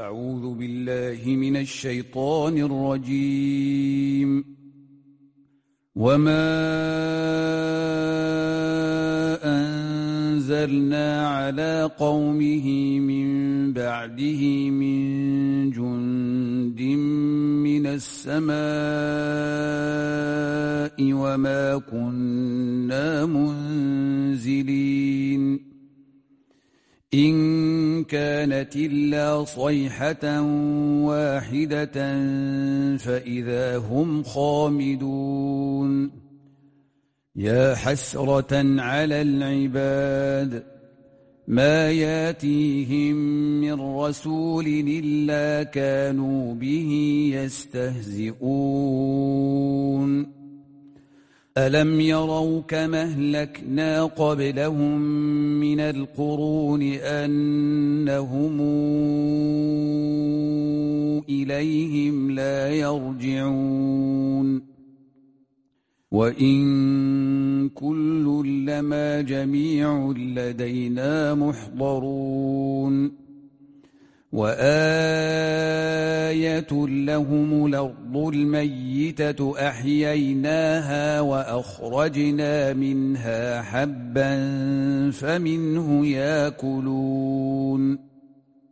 أعوذ بالله من الشيطان الرجيم. وما أنزلنا على قومه من بعده من جند من السماء وما كنا منزلين إن كانت إلا صيحة واحدة فإذا هم خامدون. يا حسرة على العباد ما ياتيهم من رسول إلا كانوا به يستهزئون. ألم يروا كما أهلكنا قبلهم من القرون أنهم إليهم لا يرجعون. وإن كل لما جميع لدينا محضرون. وآية لهم الأرض الميتة أحييناها وأخرجنا منها حبا فمنه يأكلون.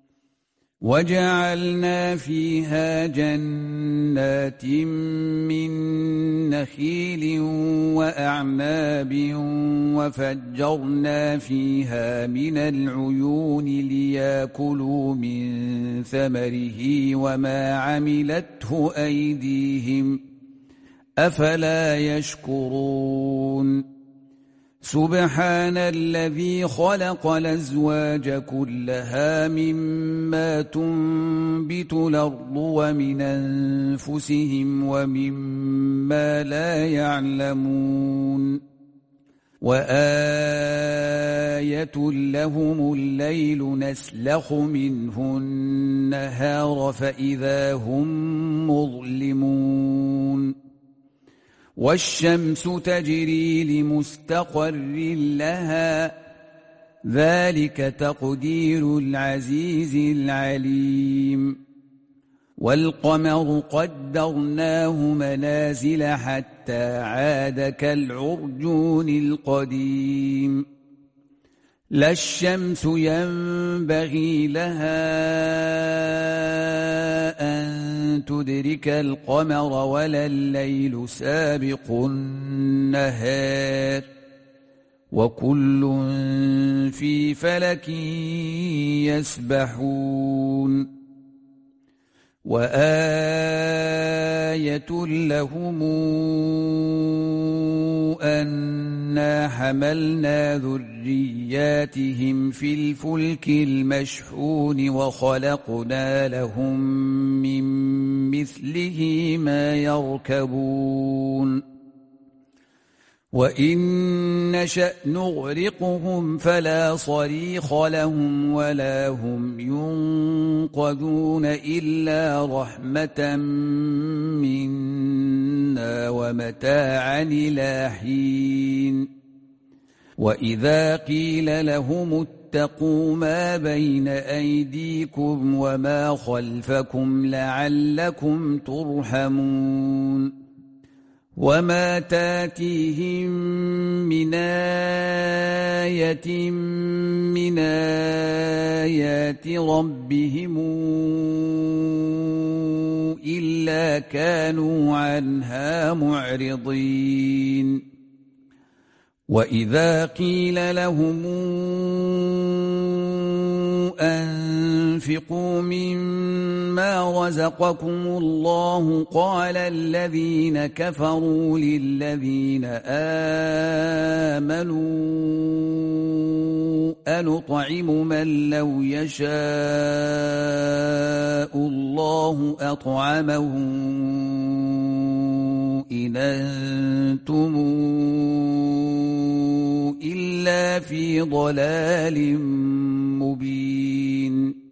وجعلنا فيها جنات من نخيل وأعناب وفجرنا فيها من العيون ليأكلوا من ثمره وما عملته أيديهم أفلا يشكرون. سبحان الذي خلق الأزواج كلها مما تنبت الأرض ومن أنفسهم ومما لا يعلمون. وآية لهم الليل نسلخ منه النهار فإذا هم مظلمون. والشمس تجري لمستقر لها ذلك تقدير العزيز العليم. والقمر قدرناه منازل حتى عاد كالعرجون القديم. لا الشمس ينبغي لها أن تدرك القمر ولا الليل سابق النهار وكل في فلك يسبحون. وآية لهم أنا حملنا ذرياتهم في الفلك المشحون وخلقنا لهم من مثله ما يركبون. وإن نشأ نغرقهم فلا صريخ لهم ولا هم ينقذون إلا رحمة منا ومتاعا إلى حين. وإذا قيل لهم اتقوا ما بين أيديكم وما خلفكم لعلكم ترحمون. وما تاتيهم من آية من آيات ربهم إلا كانوا عنها معرضين. وإذا قيل لهم أنفقوا مما رزقكم الله قال الذين كفروا للذين آمنوا أنطعم من لو يشاء الله أطعمه إن أنتم إلا في ضلال مبين.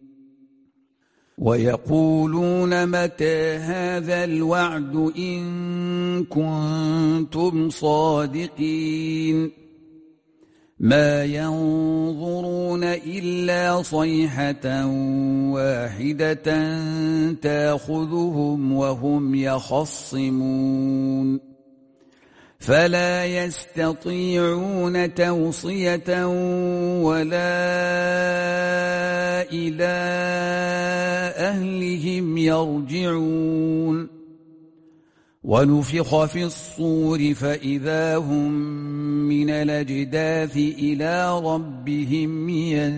ويقولون متى هذا الوعد إن كنتم صادقين ما ينظرون إلا صيحة واحدة تأخذهم وهم يخصمون فلا يستطيعون توصية ولا إلى أهلهم يرجعون ونفخ في الصور فإذا هم من الأجداث إلى ربهم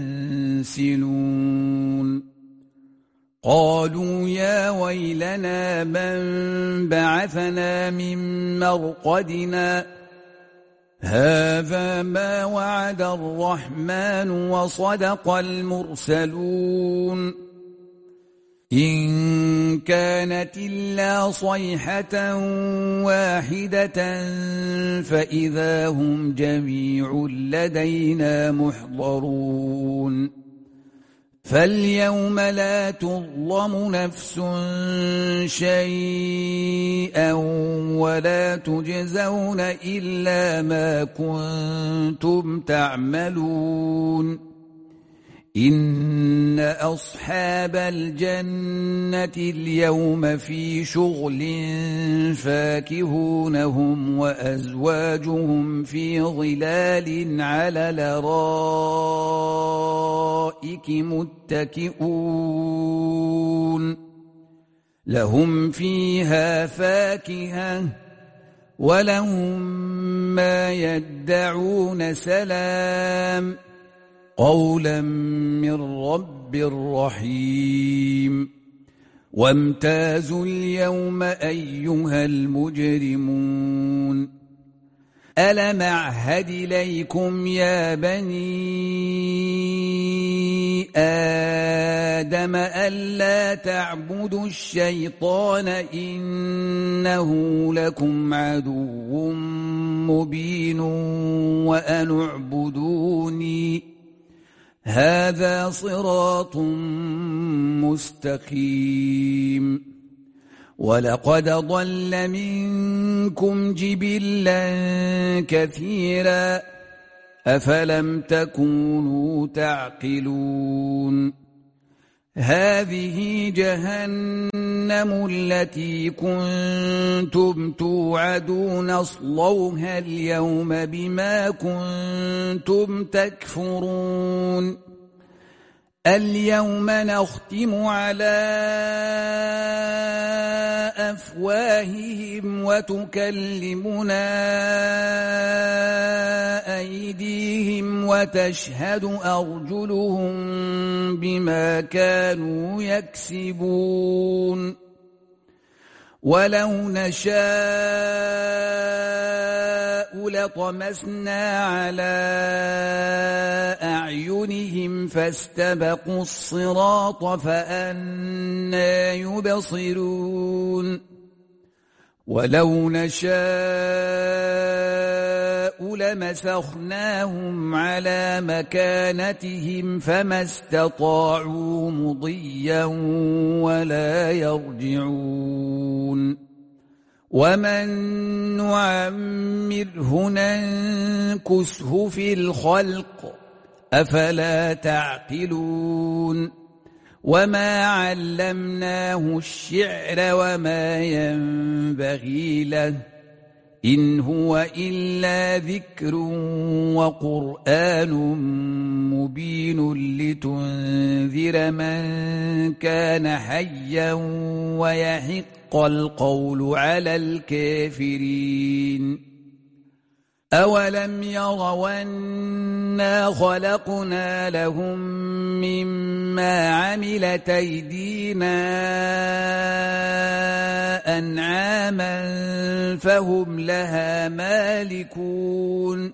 ينسلون قالوا يا ويلنا من بعثنا من مرقدنا هذا ما وعد الرحمن وصدق المرسلون إن كانت إلا صيحة واحدة فإذا هم جميع لدينا محضرون فاليوم لا تظلم نفس شيئا ولا تجزون إلا ما كنتم تعملون إن أصحاب الجنة اليوم في شغل فاكهون هم وأزواجهم في ظلال على الأرائك متكئون لهم فيها فاكهة ولهم ما يدعون سلام قولا من رب رحيم وامتازوا اليوم أيها المجرمون ألم أعهد إليكم يا بني آدم ألا تعبدوا الشيطان إنه لكم عدو مبين وأن اعبدوني هذا صراط مستقيم ولقد ضل منكم جبلا كثيرا أفلم تكونوا تعقلون هذه جهنم التي كنتم توعدون اصلوها اليوم بما كنتم تكفرون اليوم نختم على أفواههم وتكلمنا أيديهم وتشهد أرجلهم بما كانوا يكسبون ولو نشاء لطمسنا على أعينهم فاستبقوا الصراط فأنى يبصرون ولو نشاء لمسخناهم على مكانتهم فما استطاعوا مضيا ولا يرجعون ومن نعمره ننكسه في الخلق أفلا تعقلون وما علمناه الشعر وما ينبغي له إن هو إلا ذكر وقرآن مبين لتنذر من كان حيا ويحق القول على الكافرين أولم يروا أنا خلقنا لهم مما عملت أيدينا أنعاما فهم لها مالكون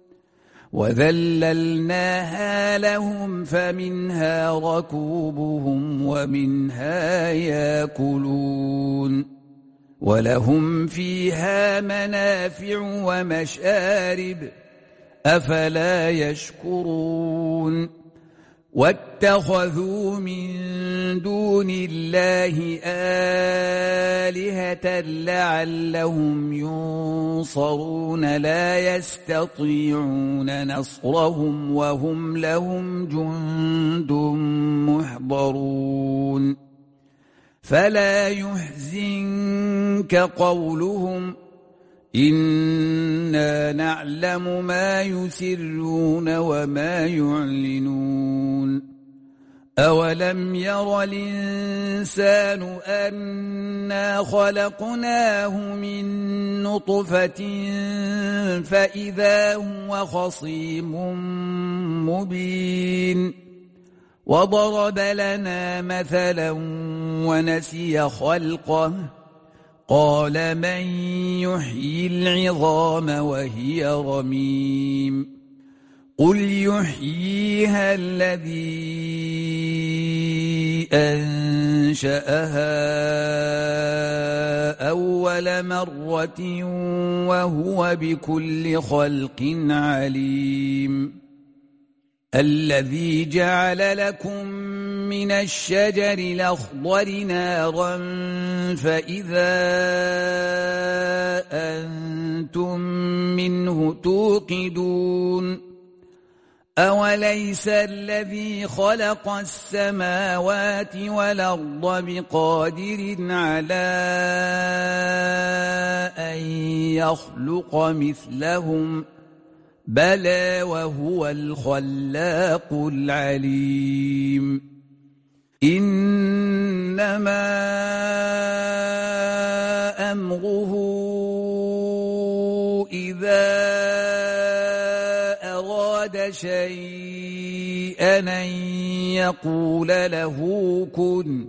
وذللناها لهم فمنها ركوبهم ومنها يأكلون ولهم فيها منافع ومشارب أفلا يشكرون واتخذوا من دون الله آلهة لعلهم ينصرون لا يستطيعون نصرهم وهم لهم جند محضرون فلا يحزنك قولهم إنا نعلم ما يسرون وما يعلنون أولم ير الإنسان أنا خلقناه من نطفة فإذا هو خصيم مبين وضرب لنا مثلا ونسي خلقه قال من يحيي العظام وهي رميم قل يحييها الذي أنشأها أول مرة وهو بكل خلق عليم الذي جعل لكم من الشجر الأخضر نارا فإذا أنتم منه توقدون أوليس الذي خلق السماوات والأرض بقادر على أن يخلق مثلهم بلى وهو الخلاق العليم إنما أمره إذا أراد شيئا أن يقول له كن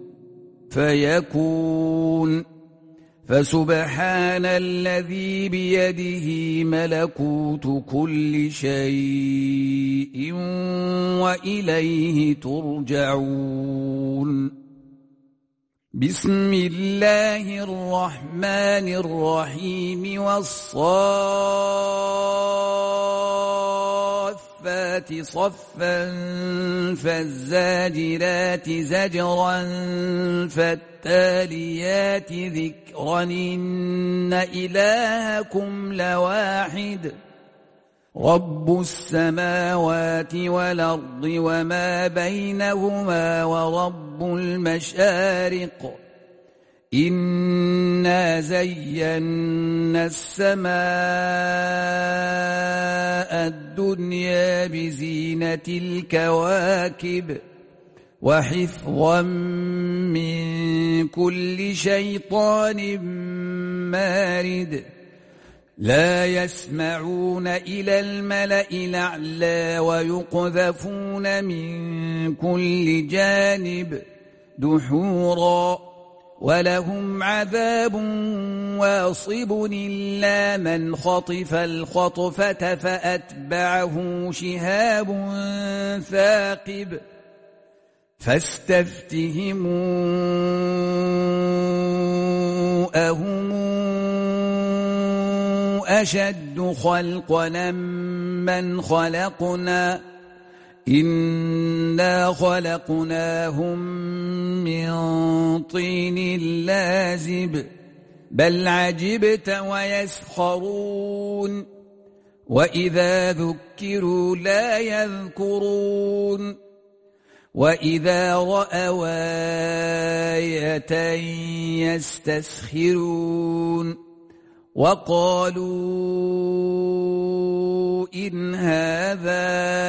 فيكون فسبحان الذي بيده ملكوت كل شيء وإليه ترجعون بسم الله الرحمن الرحيم والصافات صفا فالزاجرات زجرا فالتاليات ذكرا إن إلهكم لواحد رب السماوات والأرض وما بينهما ورب المشارق إنا زينا السماء الدنيا بزينة الكواكب وحفظا من كل شيطان مارد لا يسمعون إلى الملأ الأعلى ويقذفون من كل جانب دحورا ولهم عذاب واصب إلا من خطف الخطفة فأتبعه شهاب ثاقب فاستفتهموا أهم أشد خلقنا من خلقنا إنا خلقناهم من طين لازب بل عجبت ويسخرون وإذا ذكروا لا يذكرون وإذا رأوا آية يستسخرون وقالوا إن هذا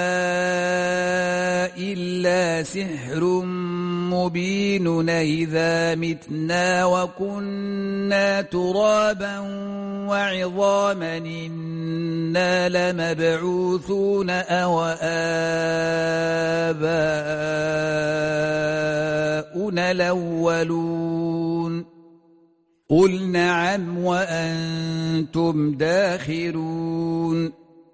إلا سحر مبين إذا متنا وكنا ترابا وعظاما إنا لمبعوثون أو آباؤنا الأولون قل نعم وأنتم داخرون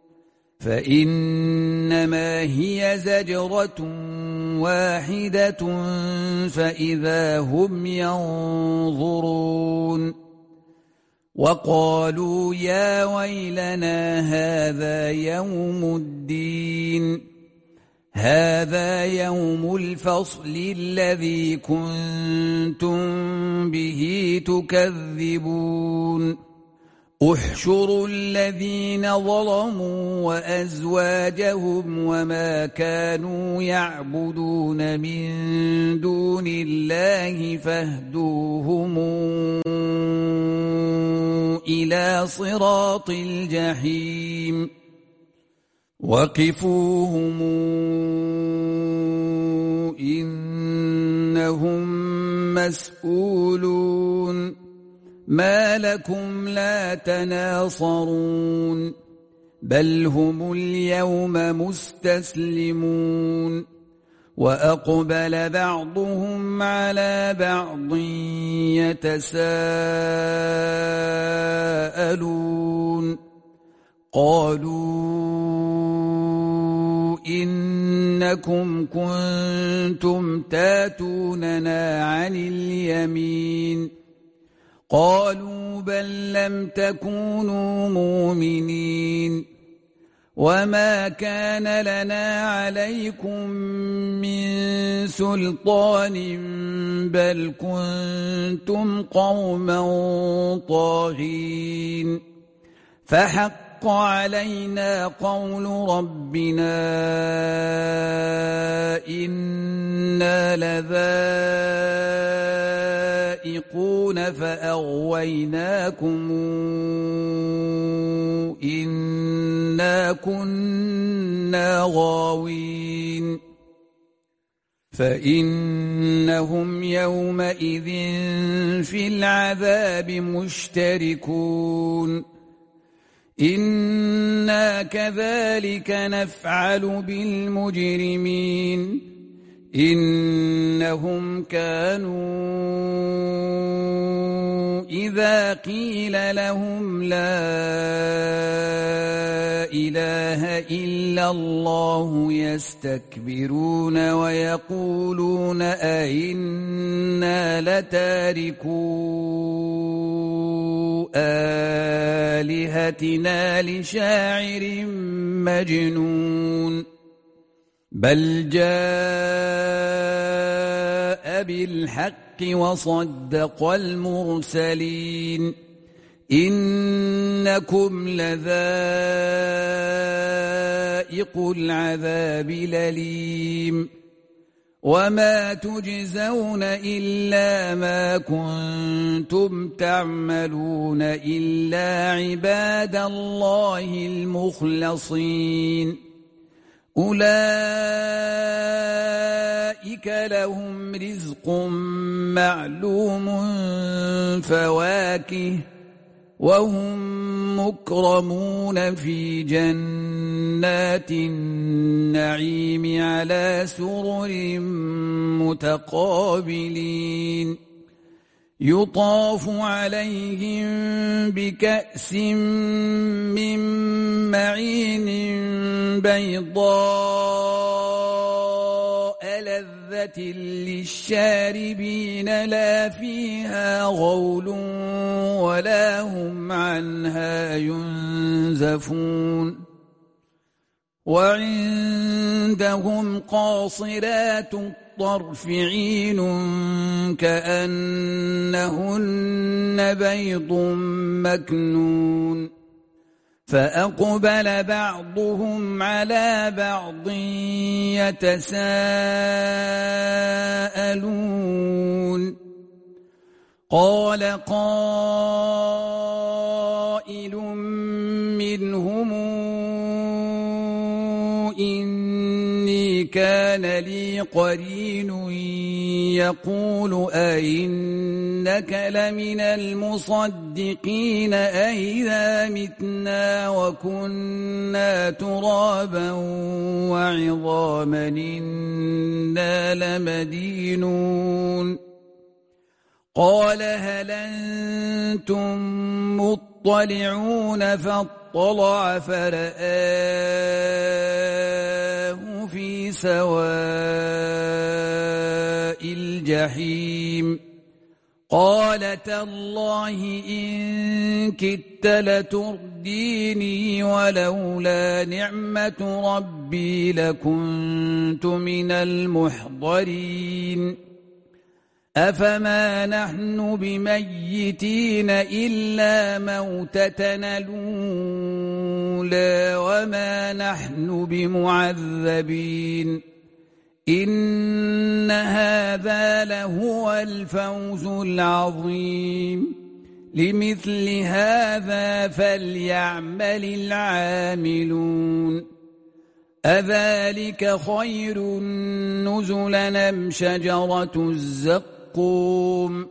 فإنما هي زجرة واحدة فإذا هم ينظرون وقالوا يا ويلنا هذا يوم الدين هذا يوم الفصل الذي كنتم به تكذبون احشروا الذين ظلموا وأزواجهم وما كانوا يعبدون من دون الله فاهدوهم إلى صراط الجحيم وقفوهم إنهم مسؤولون ما لكم لا تناصرون بل هم اليوم مستسلمون وأقبل بعضهم على بعض يتساءلون قالوا إنكم كنتم تاتوننا عن اليمين قالوا بل لم تكونوا مؤمنين وما كان لنا عليكم من سلطان بل كنتم قوما طاغين فحق علينا قول ربنا إنا لذائقون فأغويناكم إنا كنا غاوين فإنهم يومئذ في العذاب مشتركون إنا كذلك نفعل بالمجرمين إنهم كانوا إذا قيل لهم لا إله إلا الله يستكبرون ويقولون أئنا لتاركو آلهتنا لشاعر مجنون بل جاء بالحق وصدق المرسلين إنكم لذائق العذاب الأليم وما تجزون إلا ما كنتم تعملون إلا عباد الله المخلصين أولئك لهم رزق معلوم فواكه وهم مكرمون في جنات النعيم على سرر متقابلين يطاف عليهم بكأس من معين بيضاء لذة للشاربين لا فيها غول ولا هم عنها ينزفون وعندهم قاصرات الطرف عين كأنهن بيض مكنون فأقبل بعضهم على بعض يتساءلون قال قائل منهم إني كان لي قرين يقول أئنك لمن المصدقين أئذا متنا وكنا ترابا وعظاما إنا لمدينون قال هل أنتم مطلعون فاطلع فرآه في سواء الجحيم قال تالله إن كدت لترديني ولولا نعمة ربي لكنت من المحضرين أفما نحن بميتين إلا موتتنا الأولى وما نحن بمعذبين إن هذا لهو الفوز العظيم لمثل هذا فليعمل العاملون أذلك خير نزلا أم شجرة الزقوم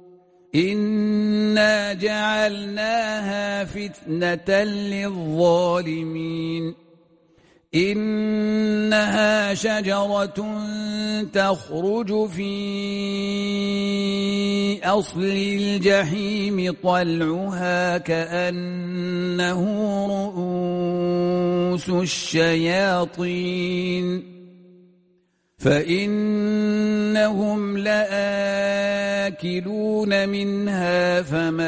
إنا جعلناها فتنة للظالمين إنها شجرة تخرج في أصل الجحيم طلعها كأنه رؤوس الشياطين فإنهم لآكلون منها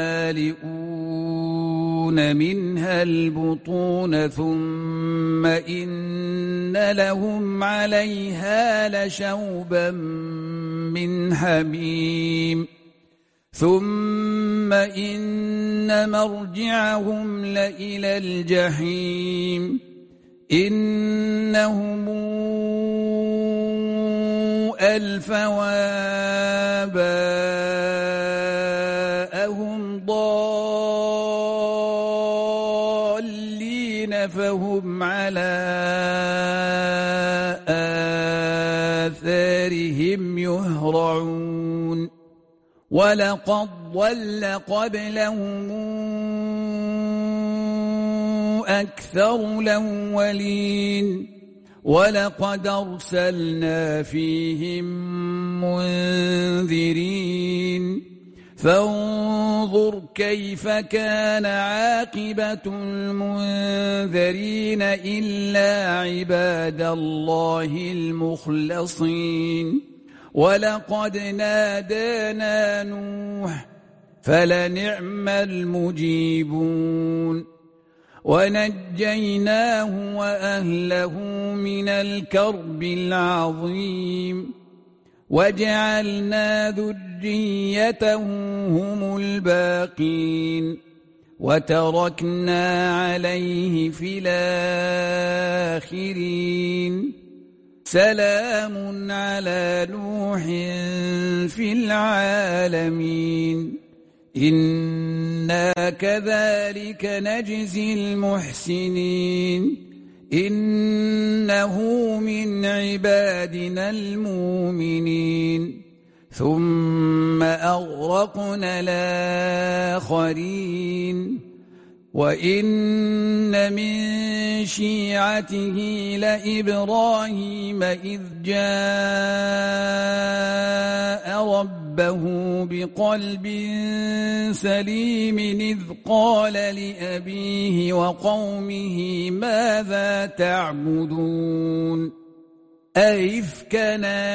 فمالئون منها البطون ثم إن لهم عليها لشوبا من حميم ثم إن مرجعهم لإلى الجحيم إنهم ألفوا آباءهم ضالين فهم على آثارهم يهرعون ولقد ضل قبلهم أكثر الأولين ولقد أرسلنا فيهم منذرين فانظر كيف كان عاقبة المنذرين إلا عباد الله المخلصين ولقد نادانا نوح فلنعم المجيبون ونجيناه وأهله من الكرب العظيم وجعلنا ذريته هم الباقين وتركنا عليه في الآخرين سلام على نوح في العالمين إنا كذلك نجزي المحسنين إنه من عبادنا المؤمنين ثم أغرقنا الآخرين وإن من شيعته لإبراهيم إذ جاء ربه بقلب سليم إذ قال لأبيه وقومه ماذا تعبدون أئفكا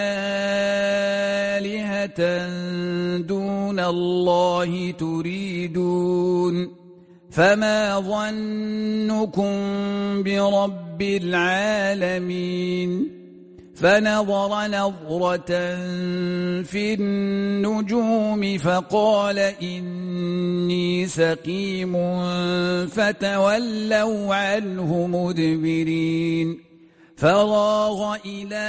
آلهة دون الله تريدون فما ظنكم برب العالمين فنظر نظرة في النجوم فقال إني سقيم فتولوا عنه مدبرين فراغ إلى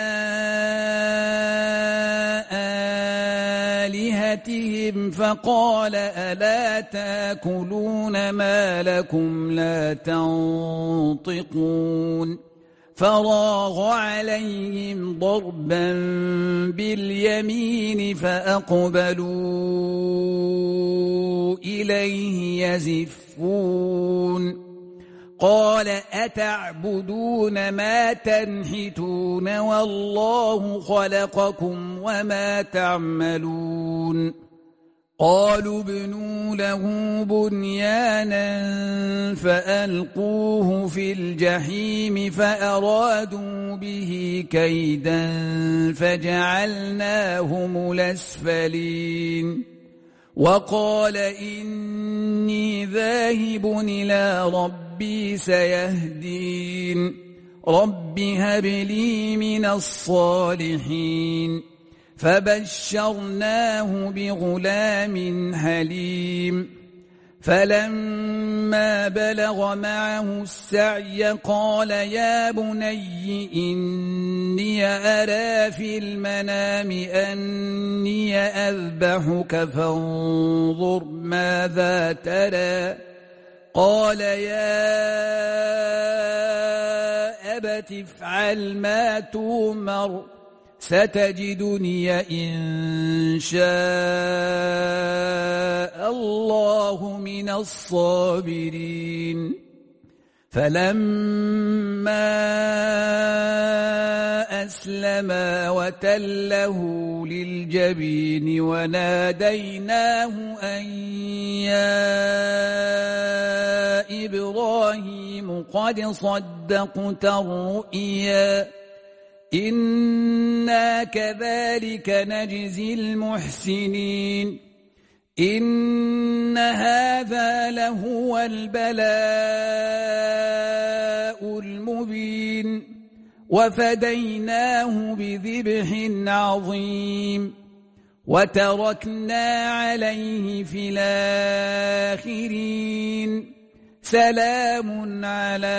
آلهتهم فقال ألا تأكلون ما لكم لا تنطقون فراغ عليهم ضربا باليمين فأقبلوا إليه يزفون قال أتعبدون ما تنحتون والله خلقكم وما تعملون قالوا ابنوا له بنيانا فألقوه في الجحيم فأرادوا به كيدا فجعلناهم الأسفلين وقال إني ذاهب إلى ربي سيهدين رب هب لي من الصالحين فبشرناه بغلام حليم فلما بلغ معه السعي قال يا بني إني أرى في المنام أني أذبحك فانظر ماذا ترى قال يا أبت افعل ما تؤمر ستجدني إن شاء الله من الصابرين فلما أسلما وتله للجبين وناديناه أن يا إبراهيم قد صدقت الرؤيا إنا كذلك نجزي المحسنين إن هذا لهو البلاء المبين وفديناه بذبح عظيم وتركنا عليه في الآخرين سلام على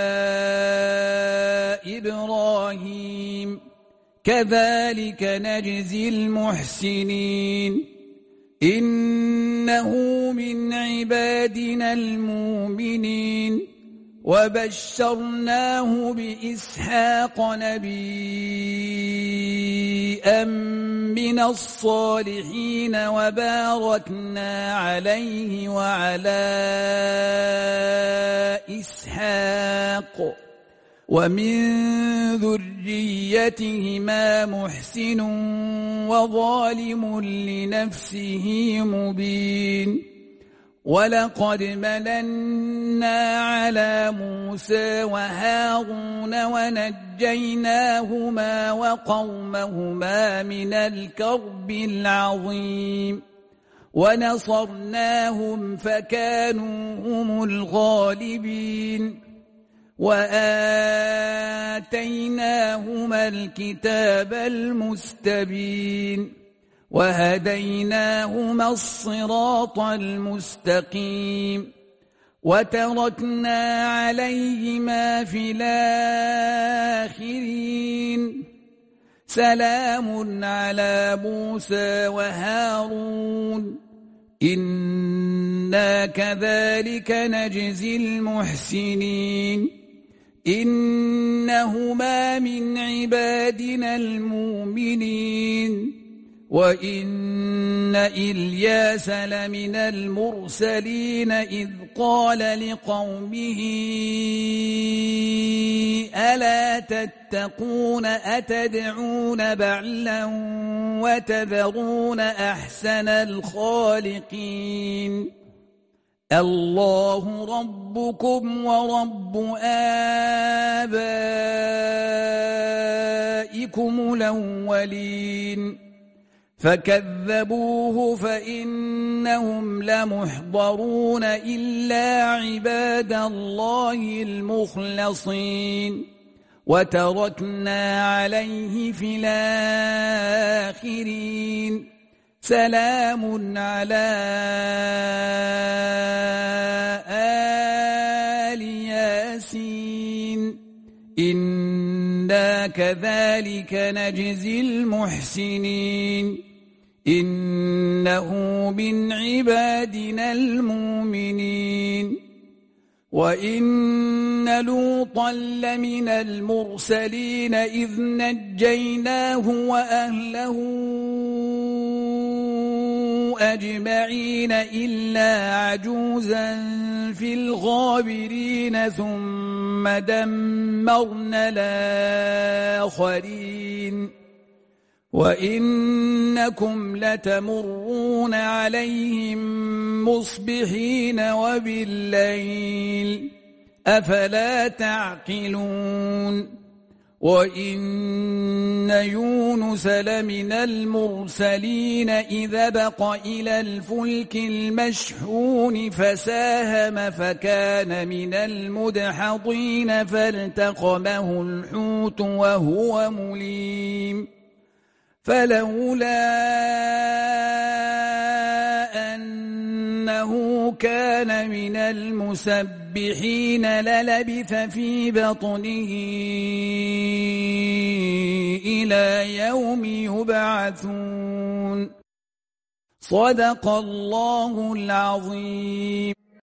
إبراهيم كذلك نجزي المحسنين إنه من عبادنا المؤمنين وبشرناه بإسحاق نبيا من الصالحين وباركنا عليه وعلى إسحاق ومن ذريتهما محسن وظالم لنفسه مبين ولقد مننا على موسى وهارون ونجيناهما وقومهما من الكرب العظيم ونصرناهم فكانوا هم الغالبين وآتيناهما الكتاب المستبين وهديناهما الصراط المستقيم وتركنا عليهما في الآخرين سلام على موسى وهارون إنا كذلك نجزي المحسنين إنهما من عبادنا المؤمنين وإن إلياس لمن المرسلين إذ قال لقومه ألا تتقون أتدعون بعلا وتذرون أحسن الخالقين الله ربكم ورب آبائكم الأولين فكذبوه فإنهم لمحضرون إلا عباد الله المخلصين وتركنا عليه في الآخرين سلام على آل ياسين إنا كذلك نجزي المحسنين إنه من عبادنا المؤمنين وإن لوطا لمن المرسلين إذ نجيناه وأهله أجمعين إلا عجوزا في الغابرين ثم دمرنا الآخرين وإنكم لتمرون عليهم مصبحين وبالليل أفلا تعقلون وَإِنَّ يُونُسَ لَمِنَ الْمُرْسَلِينَ إِذْ أَبَقَ إِلَى الْفُلْكِ الْمَشْحُونِ فَسَاهَمَ فَكَانَ مِنَ الْمُدْحَضِينَ فَالْتَقَمَهُ الْحُوتُ وَهُوَ مُلِيمٌ فَلَوْلَا أَنَّهُ كَانَ مِنَ الْمُسَبِّحِينَ لَلَبِثَ فِي بَطْنِهِ إِلَى يَوْمِ يُبْعَثُونَ صدق الله العظيم.